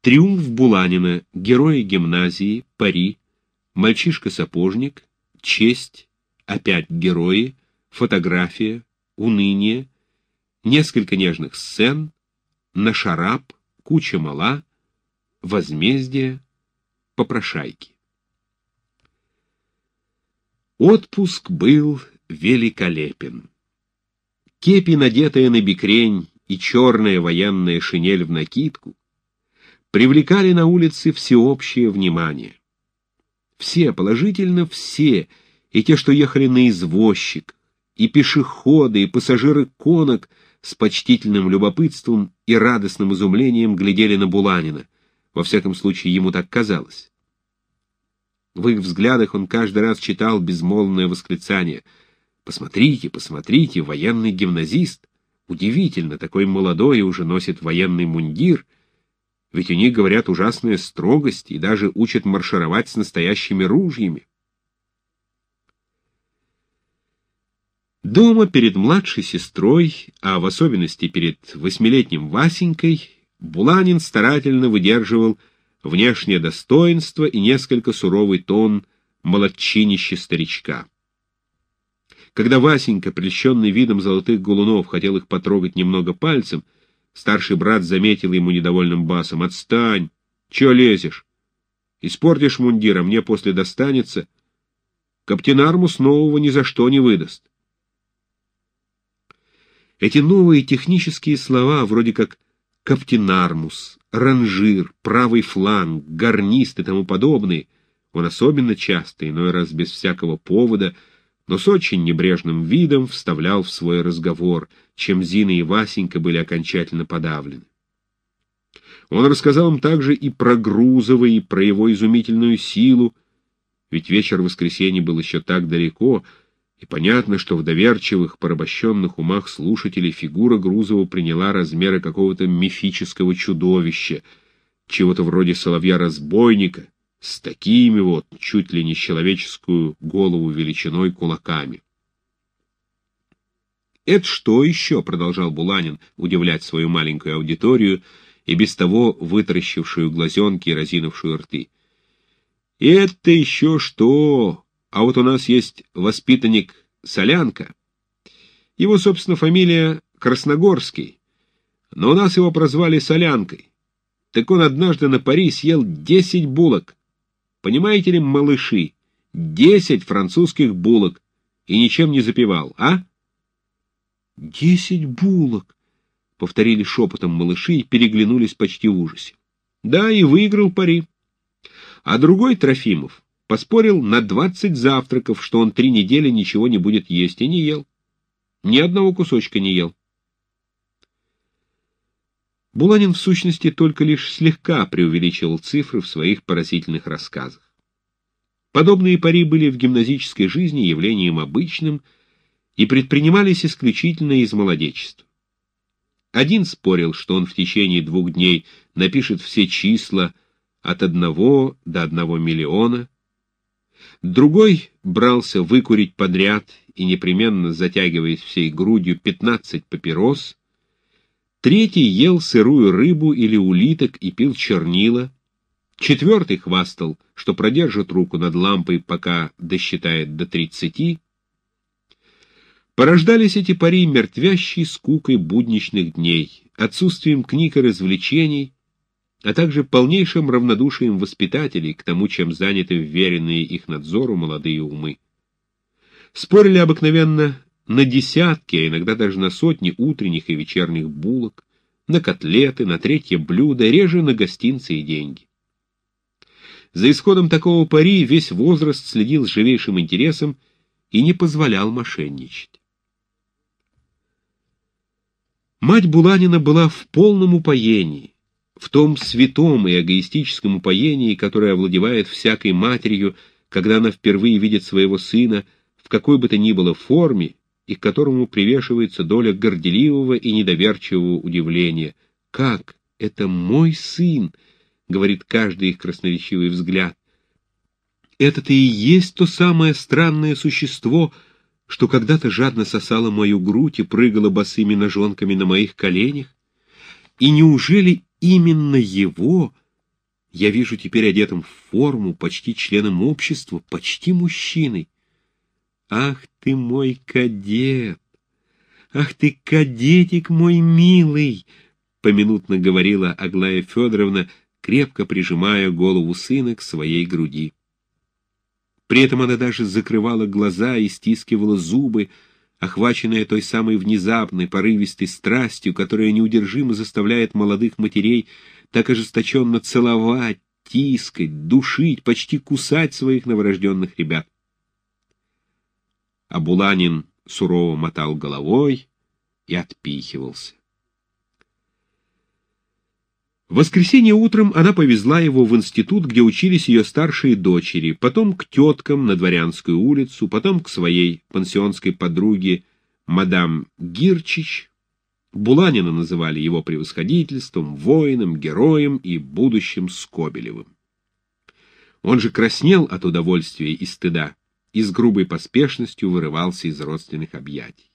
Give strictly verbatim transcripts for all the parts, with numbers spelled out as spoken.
Триумф Буланина, герои гимназии, пари, мальчишка-сапожник, честь, опять герои, фотография, уныние, несколько нежных сцен, нашарап, куча мала, возмездие, попрошайки. Отпуск был великолепен. Кепи, надетая на бикрень, и черная военная шинель в накидку привлекали на улице всеобщее внимание. Все, положительно все, и те, что ехали на извозчик, и пешеходы, и пассажиры конок с почтительным любопытством и радостным изумлением глядели на Буланина. Во всяком случае, ему так казалось. В их взглядах он каждый раз читал безмолвное восклицание: «Посмотрите, посмотрите, военный гимназист! Удивительно, такой молодой и уже носит военный мундир. Ведь у них, говорят, ужасная строгость и даже учат маршировать с настоящими ружьями». Дома перед младшей сестрой, а в особенности перед восьмилетним Васенькой, Буланин старательно выдерживал внешнее достоинство и несколько суровый тон молодчинища старичка. Когда Васенька, прельщенный видом золотых галунов, хотел их потрогать немного пальцем, старший брат заметил ему недовольным басом: «Отстань! Чё лезешь? Испортишь мундир, а мне после достанется. Каптенармус нового ни за что не выдаст». Эти новые технические слова, вроде как каптенармус, ранжир, правый фланг, гарнист и тому подобные, он особенно часто, иной раз без всякого повода, но с очень небрежным видом вставлял в свой разговор, чем Зина и Васенька были окончательно подавлены. Он рассказал им также и про Грузова, и про его изумительную силу, ведь вечер воскресенья был еще так далеко, и понятно, что в доверчивых, порабощенных умах слушателей фигура Грузова приняла размеры какого-то мифического чудовища, чего-то вроде соловья-разбойника, с такими вот, чуть ли не человеческую голову величиной, кулаками. «Это что еще?» — продолжал Буланин удивлять свою маленькую аудиторию и без того вытаращившую глазенки и разинувшую рты. «Это еще что? А вот у нас есть воспитанник Солянка. Его, собственно, фамилия Красногорский, но у нас его прозвали Солянкой. Так он однажды на пари съел десять булок. Понимаете ли, малыши, десять французских булок, и ничем не запивал, а?» «Десять булок», — повторили шепотом малыши и переглянулись почти в ужасе. «Да, и выиграл пари. А другой, Трофимов, поспорил на двадцать завтраков, что он три недели ничего не будет есть, и не ел. Ни одного кусочка не ел». Буланин, в сущности, только лишь слегка преувеличивал цифры в своих поразительных рассказах. Подобные пари были в гимназической жизни явлением обычным и предпринимались исключительно из молодечества. Один спорил, что он в течение двух дней напишет все числа от одного до одного миллиона. Другой брался выкурить подряд и, непременно затягиваясь всей грудью, пятнадцать папирос. Третий ел сырую рыбу или улиток и пил чернила. Четвертый хвастал, что продержит руку над лампой, пока досчитает до тридцати. Порождались эти пари мертвящей скукой будничных дней, отсутствием книг и развлечений, а также полнейшим равнодушием воспитателей к тому, чем заняты вверенные их надзору молодые умы. Спорили обыкновенно на десятки, а иногда даже на сотни утренних и вечерних булок, на котлеты, на третье блюдо, реже на гостинцы и деньги. За исходом такого пари весь возраст следил с живейшим интересом и не позволял мошенничать. Мать Буланина была в полном упоении, в том святом и эгоистическом упоении, которое овладевает всякой матерью, когда она впервые видит своего сына в какой бы то ни было форме, и к которому привешивается доля горделивого и недоверчивого удивления. «Как? Это мой сын!» — говорит каждый их красноречивый взгляд. «Это-то и есть то самое странное существо, что когда-то жадно сосало мою грудь и прыгало босыми ножонками на моих коленях? И неужели именно его Я вижу теперь одетым в форму, почти членом общества, почти мужчиной. Ах ты мой кадет! Ах ты, кадетик мой милый! Поминутно говорила Аглая Федоровна, крепко прижимая голову сына к своей груди. При этом она даже закрывала глаза и стискивала зубы, охваченная той самой внезапной, порывистой страстью, которая неудержимо заставляет молодых матерей так ожесточенно целовать, тискать, душить, почти кусать своих новорожденных ребят. А Буланин сурово мотал головой и отпихивался. В воскресенье утром она повезла его в институт, где учились ее старшие дочери, потом к теткам на Дворянскую улицу, потом к своей пансионской подруге мадам Гирчич. Буланина называли его превосходительством, воином, героем и будущим Скобелевым. Он же краснел от удовольствия и стыда и с грубой поспешностью вырывался из родственных объятий.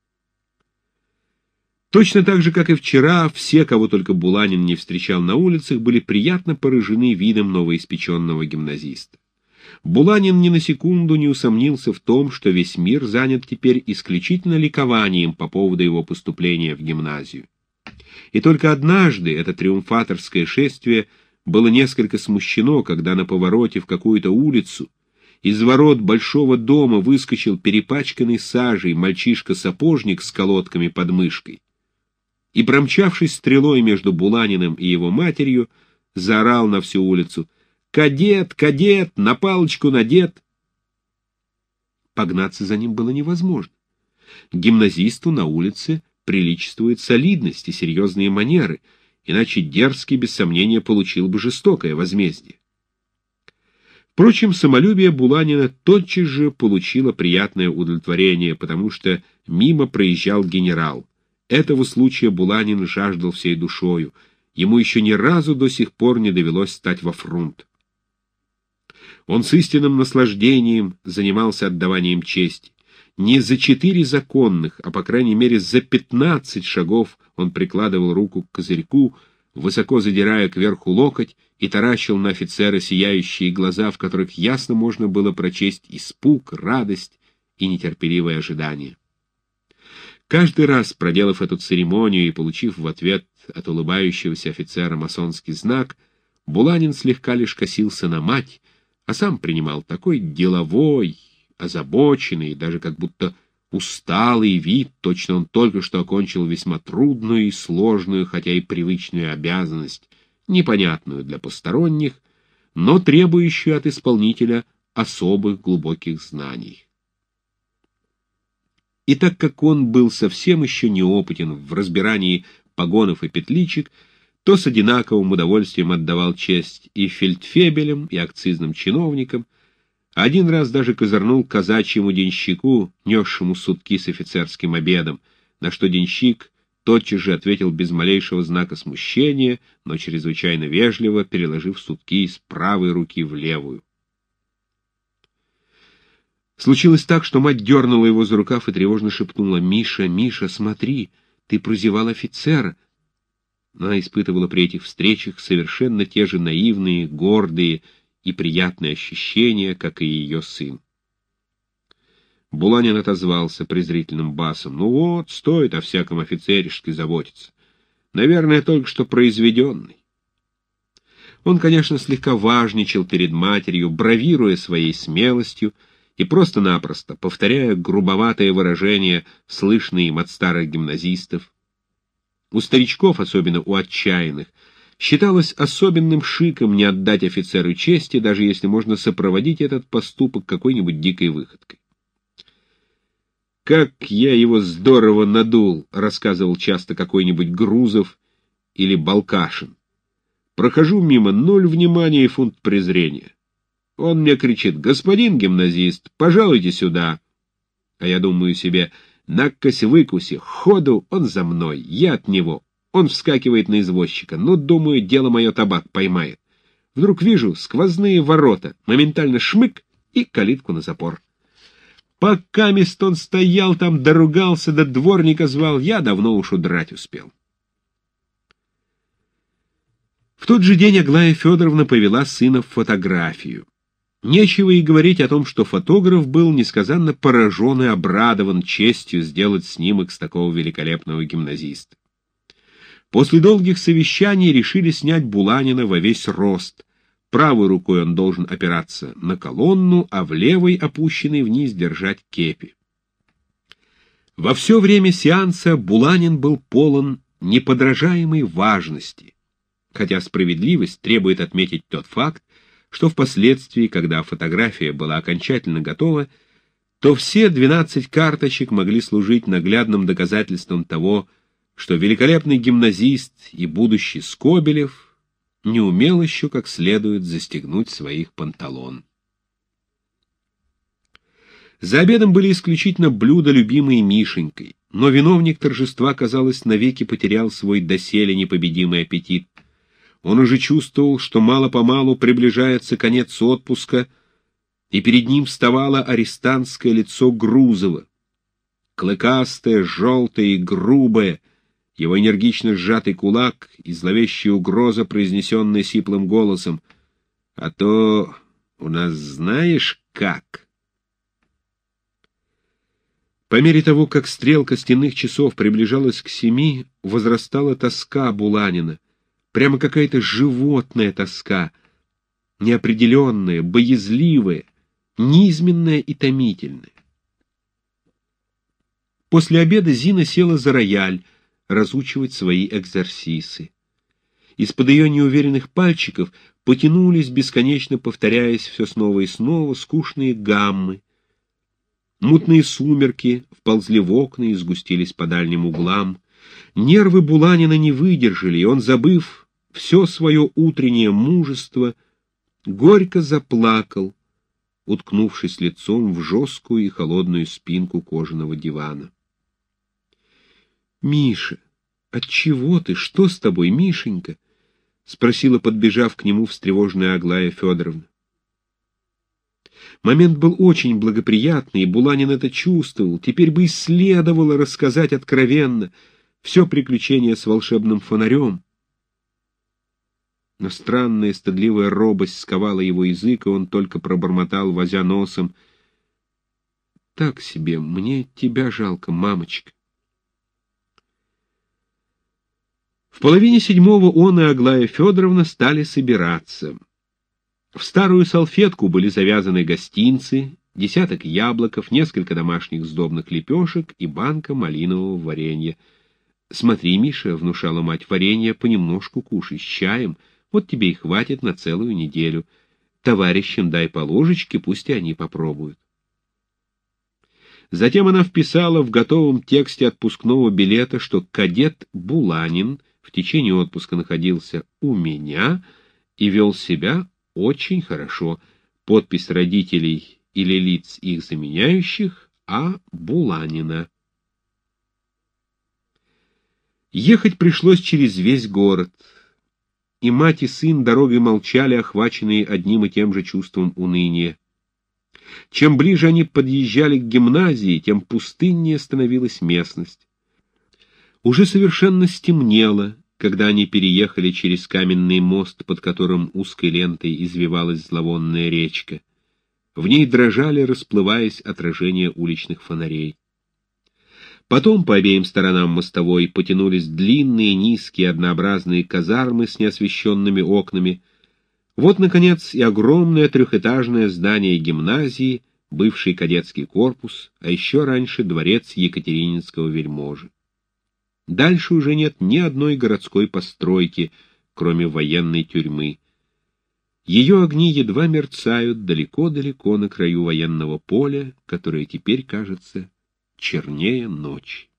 Точно так же, как и вчера, все, кого только Буланин не встречал на улицах, были приятно поражены видом новоиспеченного гимназиста. Буланин ни на секунду не усомнился в том, что весь мир занят теперь исключительно ликованием по поводу его поступления в гимназию. И только однажды это триумфаторское шествие было несколько смущено, когда на повороте в какую-то улицу из ворот большого дома выскочил перепачканный сажей мальчишка-сапожник с колодками под мышкой и, промчавшись стрелой между Буланиным и его матерью, заорал на всю улицу: «Кадет, кадет, на палочку надет!» Погнаться за ним было невозможно. Гимназисту на улице приличествует солидность и серьезные манеры, иначе дерзкий, без сомнения, получил бы жестокое возмездие. Впрочем, самолюбие Буланина тотчас же получило приятное удовлетворение, потому что мимо проезжал генерал. Этого случая Буланин жаждал всей душою. Ему еще ни разу до сих пор не довелось стать во фрунт. Он с истинным наслаждением занимался отдаванием чести. Не за четыре законных, а по крайней мере за пятнадцать шагов он прикладывал руку к козырьку, высоко задирая кверху локоть, и таращил на офицера сияющие глаза, в которых ясно можно было прочесть испуг, радость и нетерпеливое ожидание. Каждый раз, проделав эту церемонию и получив в ответ от улыбающегося офицера масонский знак, Буланин слегка лишь косился на мать, а сам принимал такой деловой, озабоченный, даже как будто усталый вид, точно он только что окончил весьма трудную и сложную, хотя и привычную обязанность, непонятную для посторонних, но требующую от исполнителя особых глубоких знаний. И так как он был совсем еще неопытен в разбирании погонов и петличек, то с одинаковым удовольствием отдавал честь и фельдфебелям, и акцизным чиновникам, а один раз даже козырнул казачьему денщику, несшему сутки с офицерским обедом, на что денщик тотчас же ответил без малейшего знака смущения, но чрезвычайно вежливо, переложив сутки из правой руки в левую. Случилось так, что мать дернула его за рукав и тревожно шепнула: «Миша, Миша, смотри, ты прозевал офицера». Она испытывала при этих встречах совершенно те же наивные, гордые и приятные ощущения, как и ее сын. Буланин отозвался презрительным басом: «Ну вот, стоит о всяком офицеришке заботиться. Наверное, только что произведенный». Он, конечно, слегка важничал перед матерью, бравируя своей смелостью, и просто-напросто, повторяя грубоватые выражения, слышные им от старых гимназистов. У старичков, особенно у отчаянных, считалось особенным шиком не отдать офицеру чести, даже если можно сопроводить этот поступок какой-нибудь дикой выходкой. «Как я его здорово надул», — рассказывал часто какой-нибудь Грузов или Балкашин. «Прохожу мимо, ноль внимания и фунт презрения. Он мне кричит: господин гимназист, пожалуйте сюда. А я думаю себе: накось-выкуси, ходу он за мной, я от него. Он вскакивает на извозчика. Ну, думаю, дело мое табак поймает. Вдруг вижу сквозные ворота, моментально шмык и калитку на запор. Пока мест он стоял там, доругался, до дворника звал, я давно уж удрать успел». В тот же день Аглая Федоровна повела сына в фотографию. Нечего и говорить о том, что фотограф был несказанно поражен и обрадован честью сделать снимок с такого великолепного гимназиста. После долгих совещаний решили снять Буланина во весь рост. Правой рукой он должен опираться на колонну, а в левой, опущенной вниз, держать кепи. Во все время сеанса Буланин был полон неподражаемой важности, хотя справедливость требует отметить тот факт, что впоследствии, когда фотография была окончательно готова, то все двенадцать карточек могли служить наглядным доказательством того, что великолепный гимназист и будущий Скобелев не умел еще как следует застегнуть своих панталон. За обедом были исключительно блюда, любимые Мишенькой, но виновник торжества, казалось, навеки потерял свой доселе непобедимый аппетит. Он уже чувствовал, что мало-помалу приближается конец отпуска, и перед ним вставало арестантское лицо Грузова. Клыкастое, желтое и грубое, его энергично сжатый кулак и зловещая угроза, произнесенная сиплым голосом: «А то у нас знаешь как». По мере того, как стрелка стенных часов приближалась к семи, возрастала тоска Буланина. Прямо какая-то животная тоска, неопределенная, боязливая, низменная и томительная. После обеда Зина села за рояль разучивать свои экзерсисы. Из-под ее неуверенных пальчиков потянулись, бесконечно повторяясь все снова и снова, скучные гаммы. Мутные сумерки вползли в окна и сгустились по дальним углам. Нервы Буланина не выдержали, и он, забыв все свое утреннее мужество, горько заплакал, уткнувшись лицом в жесткую и холодную спинку кожаного дивана. — Миша, отчего ты? Что с тобой, Мишенька? — спросила, подбежав к нему, встревоженная Аглая Федоровна. Момент был очень благоприятный, и Буланин это чувствовал. Теперь бы и следовало рассказать откровенно все приключение с волшебным фонарем. Но странная стыдливая робость сковала его язык, и он только пробормотал, возя носом: «Так себе, мне тебя жалко, мамочка». В половине седьмого он и Аглая Федоровна стали собираться. В старую салфетку были завязаны гостинцы, десяток яблоков, несколько домашних сдобных лепешек и банка малинового варенья. «Смотри, Миша», — внушала мать, — «варенье понемножку кушай, с чаем, вот тебе и хватит на целую неделю. Товарищам дай по ложечке, пусть и они попробуют». Затем она вписала в готовом тексте отпускного билета, что кадет Буланин в течение отпуска находился у меня и вел себя очень хорошо. Подпись родителей или лиц их заменяющих А. Буланина. Ехать пришлось через весь город, и мать и сын дорогой молчали, охваченные одним и тем же чувством уныния. Чем ближе они подъезжали к гимназии, тем пустыннее становилась местность. Уже совершенно стемнело, когда они переехали через каменный мост, под которым узкой лентой извивалась зловонная речка. В ней дрожали, расплываясь, отражения уличных фонарей. Потом по обеим сторонам мостовой потянулись длинные, низкие, однообразные казармы с неосвещенными окнами. Вот, наконец, и огромное трехэтажное здание гимназии, бывший кадетский корпус, а еще раньше дворец екатерининского вельможи. Дальше уже нет ни одной городской постройки, кроме военной тюрьмы. Ее огни едва мерцают далеко-далеко на краю военного поля, которое теперь кажется чернее ночи.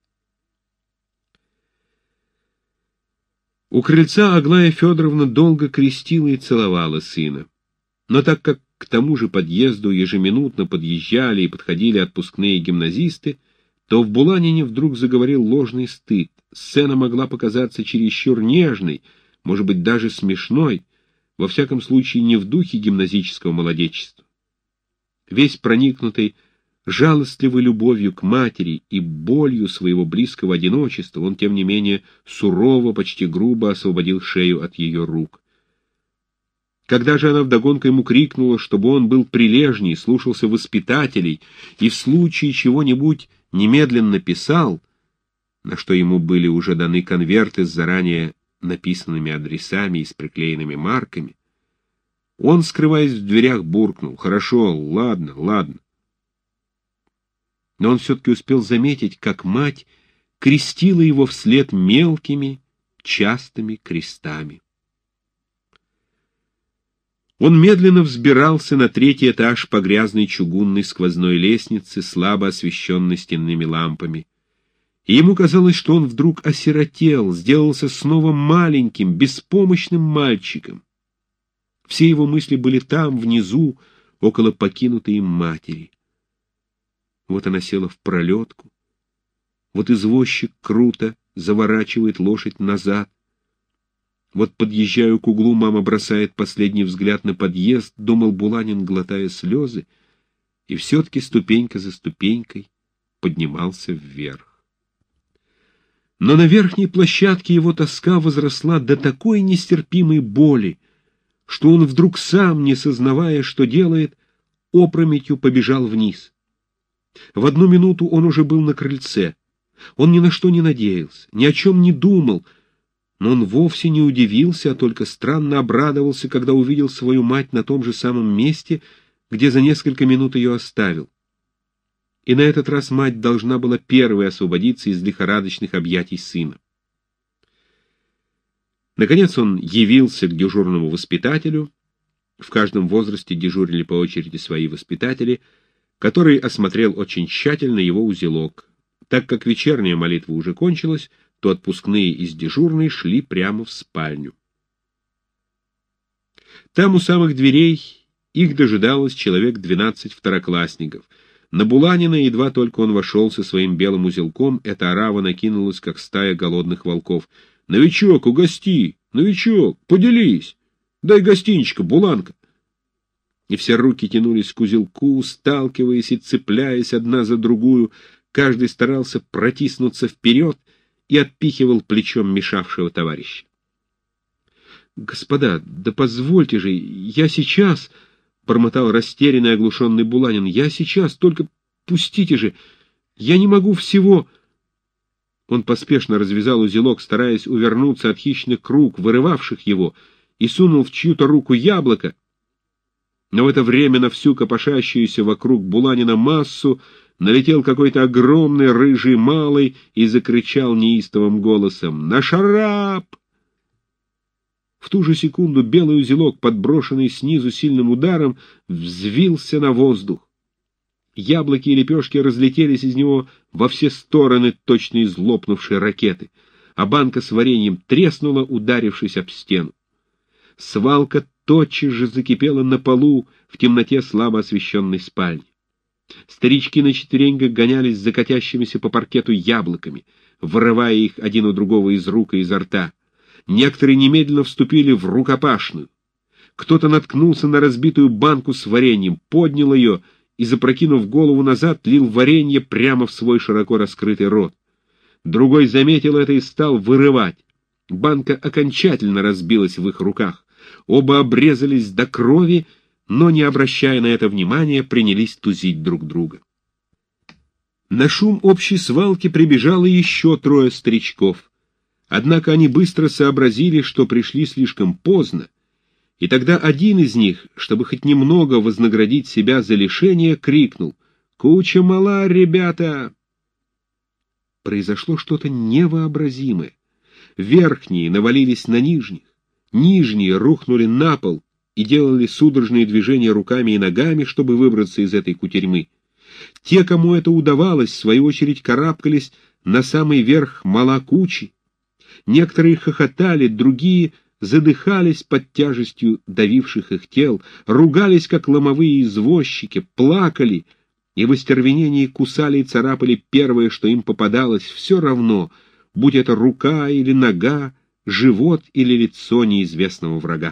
У крыльца Аглая Федоровна долго крестила и целовала сына. Но так как к тому же подъезду ежеминутно подъезжали и подходили отпускные гимназисты, то в Буланине вдруг заговорил ложный стыд. Сцена могла показаться чересчур нежной, может быть, даже смешной, во всяком случае не в духе гимназического молодечества. Весь проникнутый жалостливой любовью к матери и болью своего близкого одиночества, он, тем не менее, сурово, почти грубо освободил шею от ее рук. Когда же она вдогонку ему крикнула, чтобы он был прилежней, слушался воспитателей и в случае чего-нибудь немедленно писал, на что ему были уже даны конверты с заранее написанными адресами и с приклеенными марками, он, скрываясь в дверях, буркнул: «Хорошо, ладно, ладно». Но он все-таки успел заметить, как мать крестила его вслед мелкими, частыми крестами. Он медленно взбирался на третий этаж по грязной чугунной сквозной лестнице, слабо освещенной стенными лампами. И ему казалось, что он вдруг осиротел, сделался снова маленьким, беспомощным мальчиком. Все его мысли были там, внизу, около покинутой им матери. Вот она села в пролетку, вот извозчик круто заворачивает лошадь назад. Вот, подъезжаю к углу, мама бросает последний взгляд на подъезд, думал Буланин, глотая слезы, и все-таки ступенька за ступенькой поднимался вверх. Но на верхней площадке его тоска возросла до такой нестерпимой боли, что он вдруг сам, не сознавая, что делает, опрометью побежал вниз. В одну минуту он уже был на крыльце. Он ни на что не надеялся, ни о чем не думал, но он вовсе не удивился, а только странно обрадовался, когда увидел свою мать на том же самом месте, где за несколько минут ее оставил. И на этот раз мать должна была первой освободиться из лихорадочных объятий сына. Наконец он явился к дежурному воспитателю. В каждом возрасте дежурили по очереди свои воспитатели, который осмотрел очень тщательно его узелок. Так как вечерняя молитва уже кончилась, то отпускные из дежурной шли прямо в спальню. Там у самых дверей их дожидалось человек двенадцать второклассников. На Буланина, едва только он вошел со своим белым узелком, эта орава накинулась, как стая голодных волков. «Новичок, угости! Новичок, поделись! Дай гостинчика, Буланка!» И все руки тянулись к узелку, сталкиваясь и цепляясь одна за другую. Каждый старался протиснуться вперед и отпихивал плечом мешавшего товарища. «Господа, да позвольте же, я сейчас...» — бормотал растерянный, оглушенный Буланин. «Я сейчас, только пустите же! Я не могу всего...» Он поспешно развязал узелок, стараясь увернуться от хищных рук, вырывавших его, и сунул в чью-то руку яблоко. Но в это время на всю копошащуюся вокруг Буланина массу налетел какой-то огромный рыжий малый и закричал неистовым голосом: «На шарап!» В ту же секунду белый узелок, подброшенный снизу сильным ударом, взвился на воздух. Яблоки и лепешки разлетелись из него во все стороны, точно из лопнувшей ракеты, а банка с вареньем треснула, ударившись об стену. Свалка тотчас же закипела на полу в темноте слабо освещенной спальни. Старички на четвереньках гонялись за катящимися по паркету яблоками, вырывая их один у другого из рук и изо рта. Некоторые немедленно вступили в рукопашную. Кто-то наткнулся на разбитую банку с вареньем, поднял ее и, запрокинув голову назад, лил варенье прямо в свой широко раскрытый рот. Другой заметил это и стал вырывать. Банка окончательно разбилась в их руках. Оба обрезались до крови, но, не обращая на это внимания, принялись тузить друг друга. На шум общей свалки прибежало еще трое старичков. Однако они быстро сообразили, что пришли слишком поздно, и тогда один из них, чтобы хоть немного вознаградить себя за лишение, крикнул: «Куча мала, ребята!» Произошло что-то невообразимое. Верхние навалились на нижних, нижние рухнули на пол и делали судорожные движения руками и ногами, чтобы выбраться из этой кутерьмы. Те, кому это удавалось, в свою очередь карабкались на самый верх мала кучи. Некоторые хохотали, другие задыхались под тяжестью давивших их тел, ругались, как ломовые извозчики, плакали и в остервенении кусали и царапали первое, что им попадалось, все равно, будь это рука или нога, живот или лицо неизвестного врага.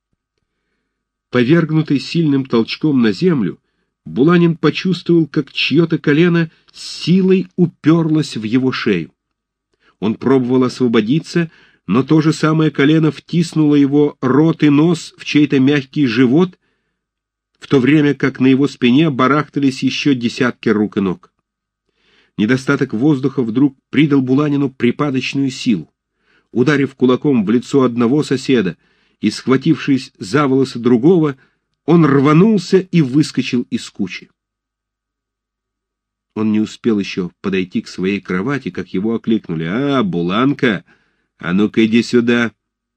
Повергнутый сильным толчком на землю, Буланин почувствовал, как чье-то колено силой уперлось в его шею. Он пробовал освободиться, но то же самое колено втиснуло его рот и нос в чей-то мягкий живот, в то время как на его спине барахтались еще десятки рук и ног. Недостаток воздуха вдруг придал Буланину припадочную силу. Ударив кулаком в лицо одного соседа и схватившись за волосы другого, он рванулся и выскочил из кучи. Он не успел еще подойти к своей кровати, как его окликнули. «А, Буланка, а ну-ка иди сюда!»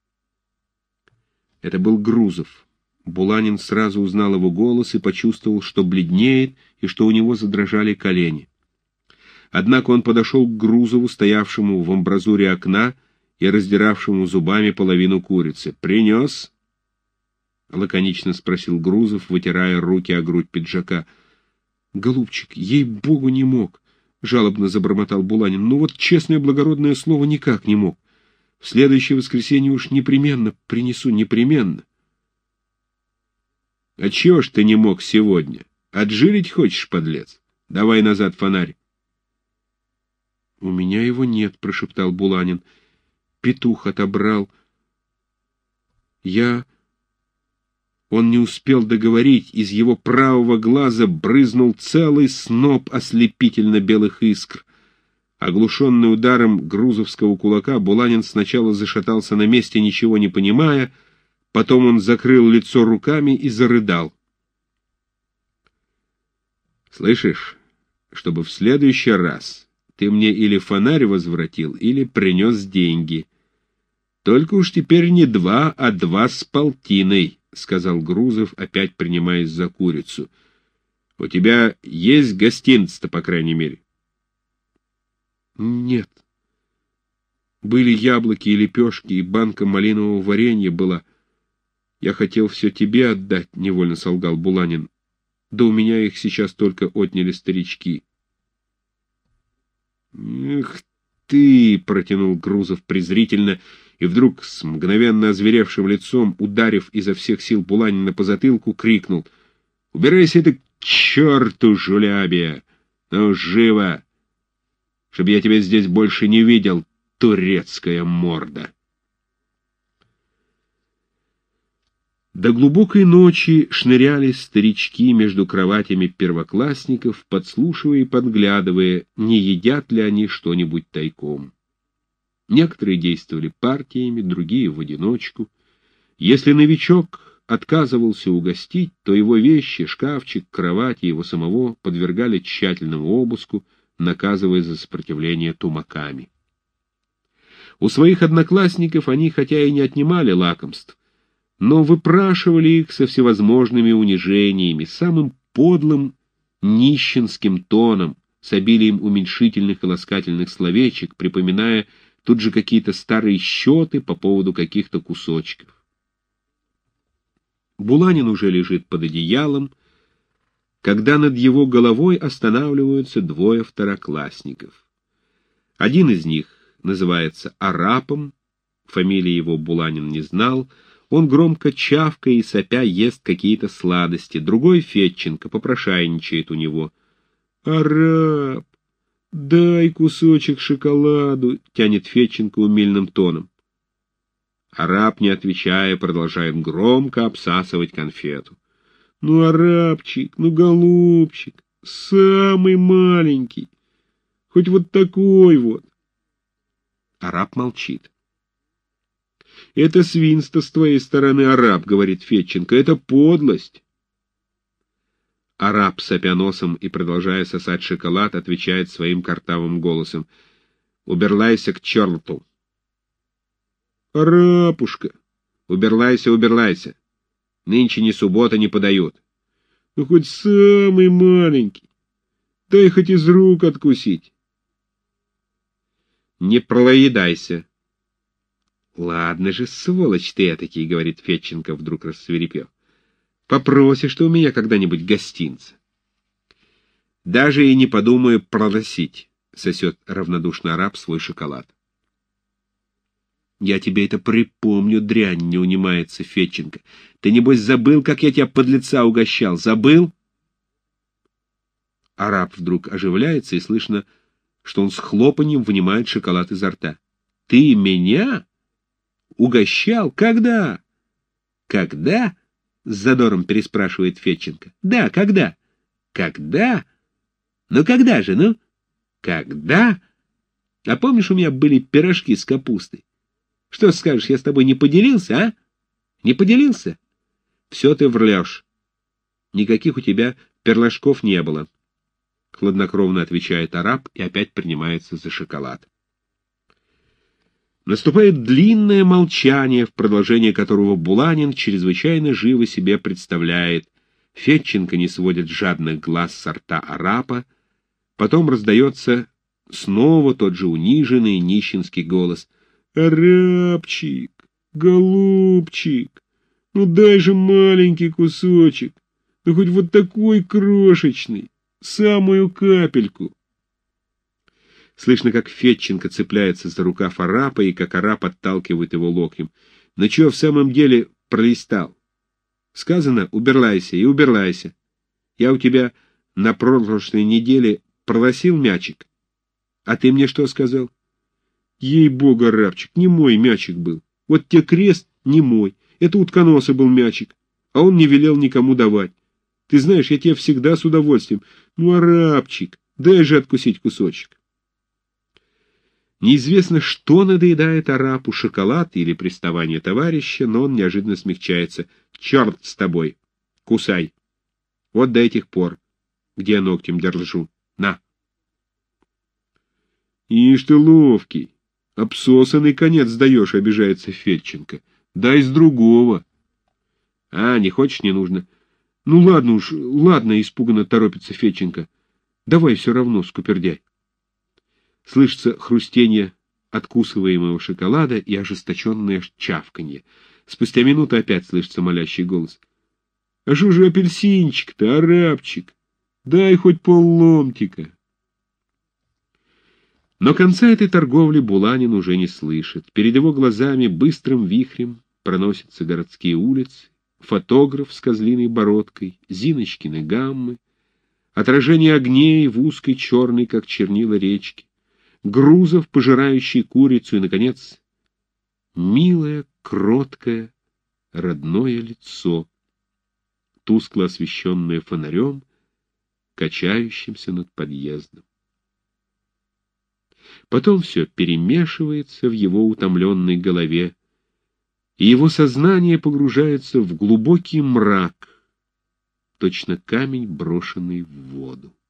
Это был Грузов. Буланин сразу узнал его голос и почувствовал, что бледнеет и что у него задрожали колени. Однако он подошел к Грузову, стоявшему в амбразуре окна и раздиравшему зубами половину курицы. «Принес?» — лаконично спросил Грузов, вытирая руки о грудь пиджака. «Голубчик, ей-богу, не мог!» — жалобно забормотал Буланин. «Ну вот, честное благородное слово, никак не мог. В следующее воскресенье уж непременно принесу, непременно». «А чего ж ты не мог сегодня? Отжилить хочешь, подлец? Давай назад фонарь». «У меня его нет», — прошептал Буланин. «Петух отобрал. Я...» Он не успел договорить, из его правого глаза брызнул целый сноп ослепительно-белых искр. Оглушенный ударом грузовского кулака, Буланин сначала зашатался на месте, ничего не понимая, потом он закрыл лицо руками и зарыдал. «Слышишь, чтобы в следующий раз ты мне или фонарь возвратил, или принес деньги. Только уж теперь не два, а два с полтиной», — сказал Грузов, опять принимаясь за курицу. «У тебя есть гостинцы-то, по крайней мере?» «Нет. Были яблоки и лепешки, и банка малинового варенья была. Я хотел все тебе отдать», — невольно солгал Буланин. «Да у меня их сейчас только отняли старички». «Эх ты!» — протянул Грузов презрительно, и вдруг с мгновенно озверевшим лицом, ударив изо всех сил Буланина по затылку, крикнул: «Убирайся ты к черту, жулябия! Ну, живо! Чтоб я тебя здесь больше не видел, турецкая морда!» До глубокой ночи шныряли старички между кроватями первоклассников, подслушивая и подглядывая, не едят ли они что-нибудь тайком. Некоторые действовали партиями, другие — в одиночку. Если новичок отказывался угостить, то его вещи, шкафчик, кровать и его самого подвергали тщательному обыску, наказывая за сопротивление тумаками. У своих одноклассников они хотя и не отнимали лакомств, но выпрашивали их со всевозможными унижениями, самым подлым нищенским тоном, с обилием уменьшительных и ласкательных словечек, припоминая тут же какие-то старые счеты по поводу каких-то кусочков. Буланин уже лежит под одеялом, когда над его головой останавливаются двое второклассников. Один из них называется Арапом, фамилии его Буланин не знал, он громко чавкая и сопя ест какие-то сладости, другой, Федченко, попрошайничает у него. «Арап! «Дай кусочек шоколаду», — тянет Федченко умильным тоном. Арап, не отвечая, продолжает громко обсасывать конфету. «Ну, Арапчик, ну, голубчик, самый маленький, хоть вот такой вот». Арап молчит. «Это свинство с твоей стороны, Арап», — говорит Федченко, — «это подлость». Арап, сопя носом и продолжая сосать шоколад, отвечает своим картавым голосом: «Уберлайся к черту!» «Арапушка! Уберлайся, уберлайся! Нынче ни суббота не подают. Ну, хоть самый маленький! Дай хоть из рук откусить!» «Не проедайся!» «Ладно же, сволочь ты этакий!» — говорит Федченко, вдруг рассвирепев. «Попросишь ты у меня когда-нибудь гостинца?» «Даже и не подумаю просить», — сосет равнодушно Арап свой шоколад. «Я тебе это припомню, дрянь», — не унимается Федченко. «Ты, небось, забыл, как я тебя подлеца угощал? Забыл?» Арап вдруг оживляется, и слышно, что он с хлопаньем вынимает шоколад изо рта. «Ты меня? Угощал? Когда? Когда? С задором переспрашивает Федченко. Да, когда? Когда? Ну когда же, ну? Когда? А помнишь, у меня были пирожки с капустой? Что скажешь, я с тобой не поделился, а? Не поделился? Все ты врешь. Никаких у тебя перлашков не было. Хладнокровно отвечает араб и опять принимается за шоколад. Наступает длинное молчание, в продолжение которого Буланин чрезвычайно живо себе представляет. Федченко не сводит жадных глаз со рта араба. Потом раздается снова тот же униженный нищенский голос. «Арабчик, голубчик, ну дай же маленький кусочек, ну хоть вот такой крошечный, самую капельку». Слышно, как Федченко цепляется за рукав араба и как араб отталкивает его локтем. «Ну чего в самом деле пролистал? Сказано, уберлайся и уберлайся. Я у тебя на прошлой неделе просил мячик. А ты мне что сказал? Ей-богу, арабчик, не мой мячик был. Вот тебе крест не мой. Это утконоса был мячик. А он не велел никому давать. Ты знаешь, я тебе всегда с удовольствием. Ну, арабчик, дай же откусить кусочек». Неизвестно, что надоедает арабу, шоколад или приставание товарища, но он неожиданно смягчается. «Черт с тобой! Кусай! Вот до этих пор, где я ногтем держу. На!» «Ишь ты ловкий! Обсосанный конец даешь», — обижается Федченко. «Дай с другого». «А, не хочешь, не нужно». «Ну ладно уж, ладно», — испуганно торопится Федченко. «Давай все равно, скупердяй». Слышится хрустение откусываемого шоколада и ожесточенное чавканье. Спустя минуту опять слышится молящий голос. «А что же апельсинчик-то, арабчик? Дай хоть полломтика». Но конца этой торговли Буланин уже не слышит. Перед его глазами быстрым вихрем проносятся городские улицы, фотограф с козлиной бородкой, Зиночкины гаммы, отражение огней в узкой черной, как чернила, речке, Грузов, пожирающий курицу, и, наконец, милое, кроткое, родное лицо, тускло освещенное фонарем, качающимся над подъездом. Потом все перемешивается в его утомленной голове, и его сознание погружается в глубокий мрак, точно камень, брошенный в воду.